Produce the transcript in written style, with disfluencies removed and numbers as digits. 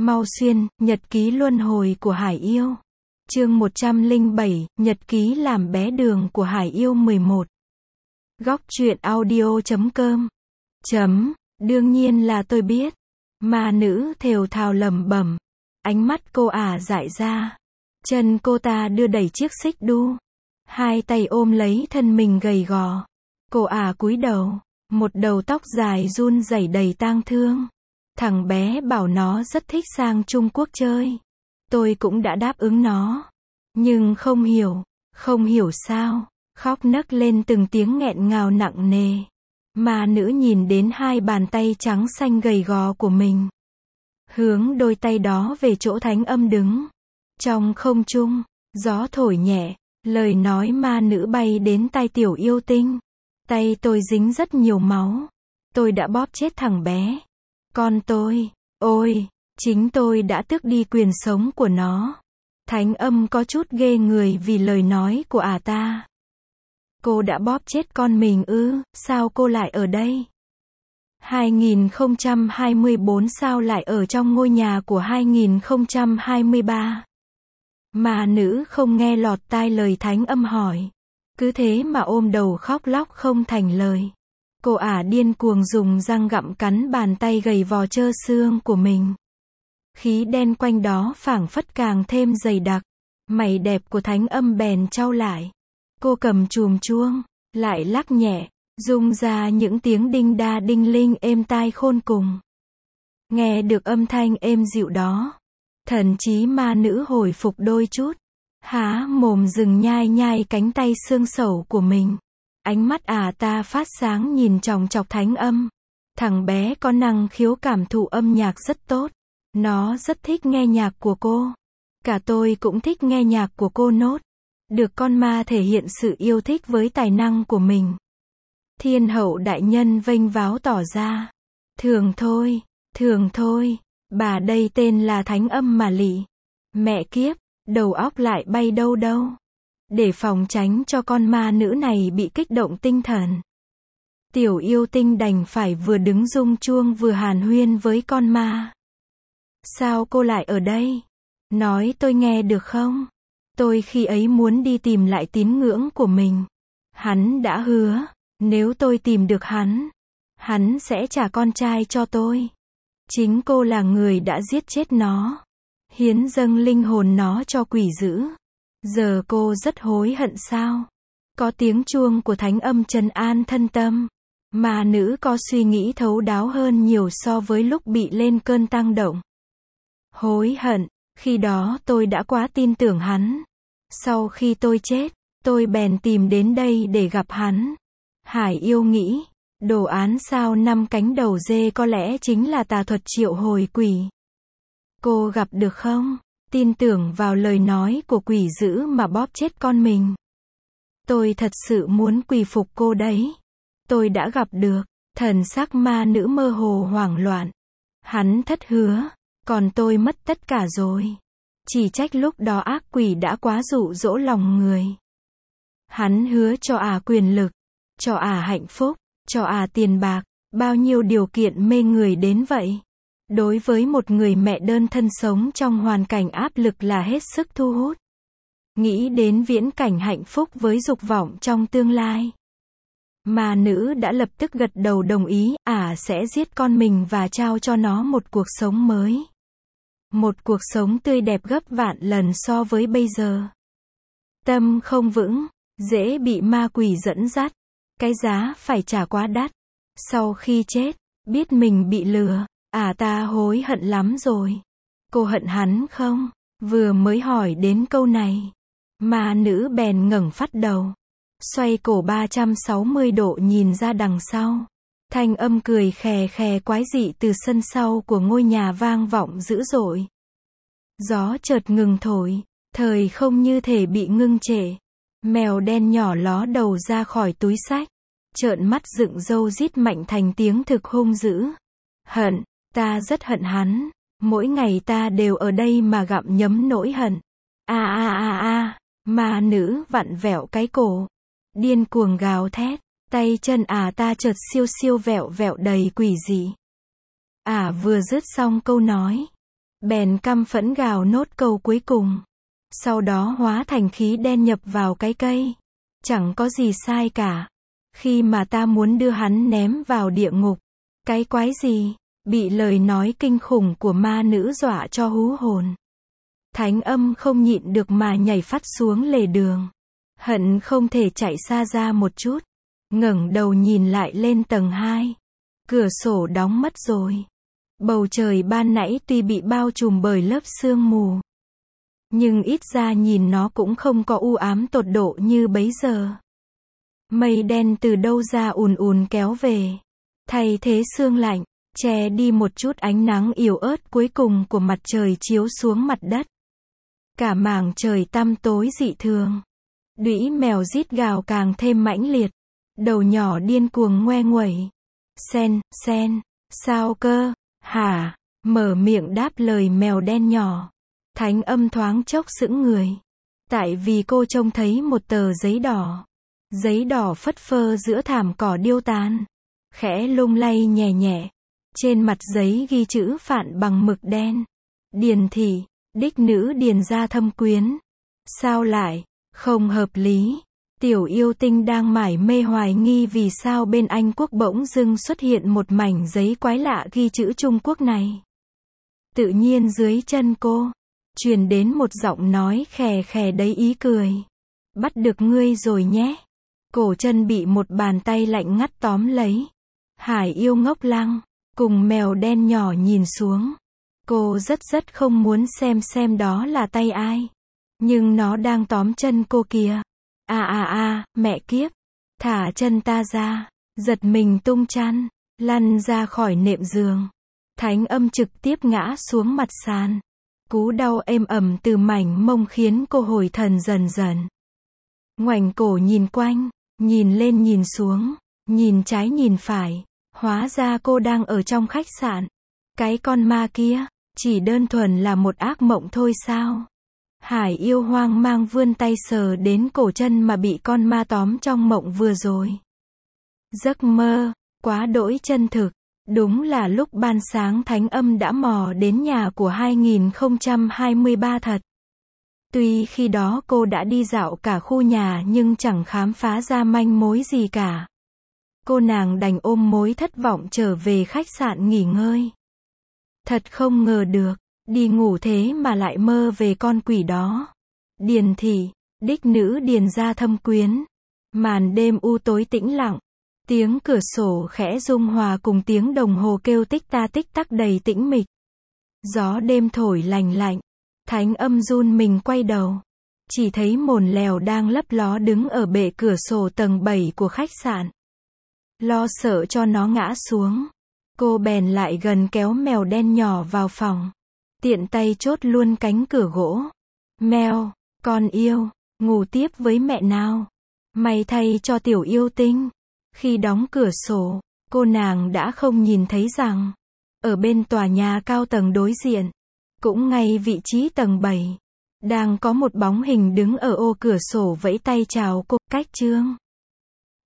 Mau xuyên, nhật ký luân hồi của Hải Yêu. Chương 107, nhật ký làm bé đường của Hải Yêu 11. Góc truyện audio.com. Đương nhiên là tôi biết. Ma nữ thều thào lẩm bẩm. Ánh mắt cô dại ra. Chân cô ta đưa đẩy chiếc xích đu. Hai tay ôm lấy thân mình gầy gò. Cô cúi đầu. Một đầu tóc dài run rẩy đầy tang thương. Thằng bé bảo nó rất thích sang Trung Quốc chơi. Tôi cũng đã đáp ứng nó. Nhưng không hiểu sao. Khóc nấc lên từng tiếng nghẹn ngào nặng nề. Ma nữ nhìn đến hai bàn tay trắng xanh gầy gò của mình. Hướng đôi tay đó về chỗ Thánh Âm đứng. Trong không trung, gió thổi nhẹ, lời nói ma nữ bay đến tai Tiểu Yêu Tinh. Tay tôi dính rất nhiều máu. Tôi đã bóp chết thằng bé. Con tôi, ôi, chính tôi đã tước đi quyền sống của nó. Thánh Âm có chút ghê người vì lời nói của ta. Cô đã bóp chết con mình ư, sao cô lại ở đây? 2024 sao lại ở trong ngôi nhà của 2023? Ma nữ không nghe lọt tai lời Thánh Âm hỏi. Cứ thế mà ôm đầu khóc lóc không thành lời. Cô điên cuồng dùng răng gặm cắn bàn tay gầy vò trơ xương của mình. Khí đen quanh đó phảng phất càng thêm dày đặc. Mày đẹp của Thánh Âm bèn chau lại. Cô cầm chùm chuông, lại lắc nhẹ, rung ra những tiếng đinh đa đinh linh êm tai khôn cùng. Nghe được âm thanh êm dịu đó, thần trí ma nữ hồi phục đôi chút. Há mồm dừng nhai cánh tay xương sẩu của mình. Ánh mắt ta phát sáng nhìn chòng chọc Thánh Âm. Thằng bé có năng khiếu cảm thụ âm nhạc rất tốt. Nó rất thích nghe nhạc của cô. Cả tôi cũng thích nghe nhạc của cô nốt. Được con ma thể hiện sự yêu thích với tài năng của mình. Thiên hậu đại nhân vênh váo tỏ ra. Thường thôi, bà đây tên là Thánh Âm mà lị. Mẹ kiếp, đầu óc lại bay đâu. Để phòng tránh cho con ma nữ này bị kích động tinh thần. Tiểu Yêu Tinh đành phải vừa đứng rung chuông vừa hàn huyên với con ma. Sao cô lại ở đây? Nói tôi nghe được không? Tôi khi ấy muốn đi tìm lại tín ngưỡng của mình. Hắn đã hứa, nếu tôi tìm được hắn sẽ trả con trai cho tôi. Chính cô là người đã giết chết nó. Hiến dâng linh hồn nó cho quỷ dữ. Giờ cô rất hối hận sao? Có tiếng chuông của Thánh Âm trấn an thân tâm. Ma nữ có suy nghĩ thấu đáo hơn nhiều so với lúc bị lên cơn tăng động. Hối hận, khi đó tôi đã quá tin tưởng hắn. Sau khi tôi chết, tôi bèn tìm đến đây để gặp hắn. Hải Yêu nghĩ, đồ án sao 5 cánh đầu dê có lẽ chính là tà thuật triệu hồi quỷ. Cô gặp được không? Tin tưởng vào lời nói của quỷ dữ mà bóp chết con mình. Tôi thật sự muốn quỳ phục cô đấy. Tôi đã gặp được. Thần sắc ma nữ mơ hồ hoảng loạn. Hắn thất hứa, còn tôi mất tất cả rồi. Chỉ trách lúc đó ác quỷ đã quá dụ dỗ lòng người. Hắn hứa cho quyền lực, cho hạnh phúc, cho tiền bạc, bao nhiêu điều kiện mê người đến vậy. Đối với một người mẹ đơn thân sống trong hoàn cảnh áp lực là hết sức thu hút. Nghĩ đến viễn cảnh hạnh phúc với dục vọng trong tương lai. Ma nữ đã lập tức gật đầu đồng ý, sẽ giết con mình và trao cho nó một cuộc sống mới. Một cuộc sống tươi đẹp gấp vạn lần so với bây giờ. Tâm không vững, dễ bị ma quỷ dẫn dắt. Cái giá phải trả quá đắt. Sau khi chết, biết mình bị lừa, ta hối hận lắm rồi. Cô hận hắn không? Vừa mới hỏi đến câu này. Ma nữ bèn ngẩng phát đầu. Xoay cổ 360 độ nhìn ra đằng sau. Thanh âm cười khè khè quái dị từ sân sau của ngôi nhà vang vọng dữ dội. Gió chợt ngừng thổi, thời không như thể bị ngưng trệ. Mèo đen nhỏ ló đầu ra khỏi túi xách, trợn mắt dựng râu rít mạnh thành tiếng thực hung dữ. Hận, ta rất hận hắn, mỗi ngày ta đều ở đây mà gặm nhấm nỗi hận. Ma nữ vặn vẹo cái cổ, điên cuồng gào thét, tay chân ta chợt siêu vẹo đầy quỷ dị. Vừa dứt xong câu nói, Bèn căm phẫn gào nốt câu cuối cùng. Sau đó hóa thành khí đen nhập vào cái cây. Chẳng có gì sai cả. Khi mà ta muốn đưa hắn ném vào địa ngục. Cái quái gì? Bị lời nói kinh khủng của ma nữ dọa cho hú hồn. Thánh Âm không nhịn được mà nhảy phắt xuống lề đường. Hận không thể chạy xa ra một chút. Ngẩng đầu nhìn lại lên tầng 2. Cửa sổ đóng mất rồi. Bầu trời ban nãy tuy bị bao trùm bởi lớp sương mù. Nhưng ít ra nhìn nó cũng không có u ám tột độ như bấy giờ. Mây đen từ đâu ra ùn ùn kéo về. Thay thế sương lạnh, che đi một chút ánh nắng yếu ớt cuối cùng của mặt trời chiếu xuống mặt đất. Cả mảng trời tăm tối dị thường. Đũy mèo rít gào càng thêm mãnh liệt. Đầu nhỏ điên cuồng ngoe nguẩy. Sen, sao cơ, hả? Mở miệng đáp lời mèo đen nhỏ. Thánh Âm thoáng chốc sững người. Tại vì cô trông thấy một tờ giấy đỏ. Giấy đỏ phất phơ giữa thảm cỏ điêu tàn. Khẽ lung lay nhẹ nhẹ. Trên mặt giấy ghi chữ phạn bằng mực đen. Điền thị, đích nữ Điền gia thâm quyến. Sao lại, không hợp lý. Tiểu yêu tinh đang mải mê hoài nghi vì sao bên Anh Quốc bỗng dưng xuất hiện một mảnh giấy quái lạ ghi chữ Trung Quốc này. Tự nhiên dưới chân cô, truyền đến một giọng nói khè khè đầy ý cười. Bắt được ngươi rồi nhé. Cổ chân bị một bàn tay lạnh ngắt tóm lấy. Hải yêu ngốc lăng, cùng mèo đen nhỏ nhìn xuống. Cô rất không muốn xem đó là tay ai. Nhưng nó đang tóm chân cô kìa. Mẹ kiếp. Thả chân ta ra. Giật mình tung chăn. Lăn ra khỏi nệm giường. Thánh Âm trực tiếp ngã xuống mặt sàn. Cú đau êm ẩm từ mảnh mông khiến cô hồi thần dần dần. Ngoảnh cổ nhìn quanh. Nhìn lên nhìn xuống. Nhìn trái nhìn phải. Hóa ra cô đang ở trong khách sạn. Cái con ma kia, chỉ đơn thuần là một ác mộng thôi sao? Hải yêu hoang mang vươn tay sờ đến cổ chân mà bị con ma tóm trong mộng vừa rồi. Giấc mơ, quá đỗi chân thực. Đúng là lúc ban sáng Thánh Âm đã mò đến nhà của 2023 thật. Tuy khi đó cô đã đi dạo cả khu nhà nhưng chẳng khám phá ra manh mối gì cả. Cô nàng đành ôm mối thất vọng trở về khách sạn nghỉ ngơi. Thật không ngờ được, đi ngủ thế mà lại mơ về con quỷ đó. Điền thị, đích nữ Điền gia thâm quyến. Màn đêm u tối tĩnh lặng. Tiếng cửa sổ khẽ rung hòa cùng tiếng đồng hồ kêu tích ta tích tắc đầy tĩnh mịch. Gió đêm thổi lành lạnh. Thánh Âm run mình quay đầu. Chỉ thấy mồn lèo đang lấp ló đứng ở bệ cửa sổ tầng 7 của khách sạn. Lo sợ cho nó ngã xuống. Cô bèn lại gần kéo mèo đen nhỏ vào phòng. Tiện tay chốt luôn cánh cửa gỗ. Mèo, con yêu, ngủ tiếp với mẹ nào. May thay cho tiểu yêu tinh. Khi đóng cửa sổ, cô nàng đã không nhìn thấy rằng, ở bên tòa nhà cao tầng đối diện, cũng ngay vị trí tầng 7, đang có một bóng hình đứng ở ô cửa sổ vẫy tay chào cô. Cách Trương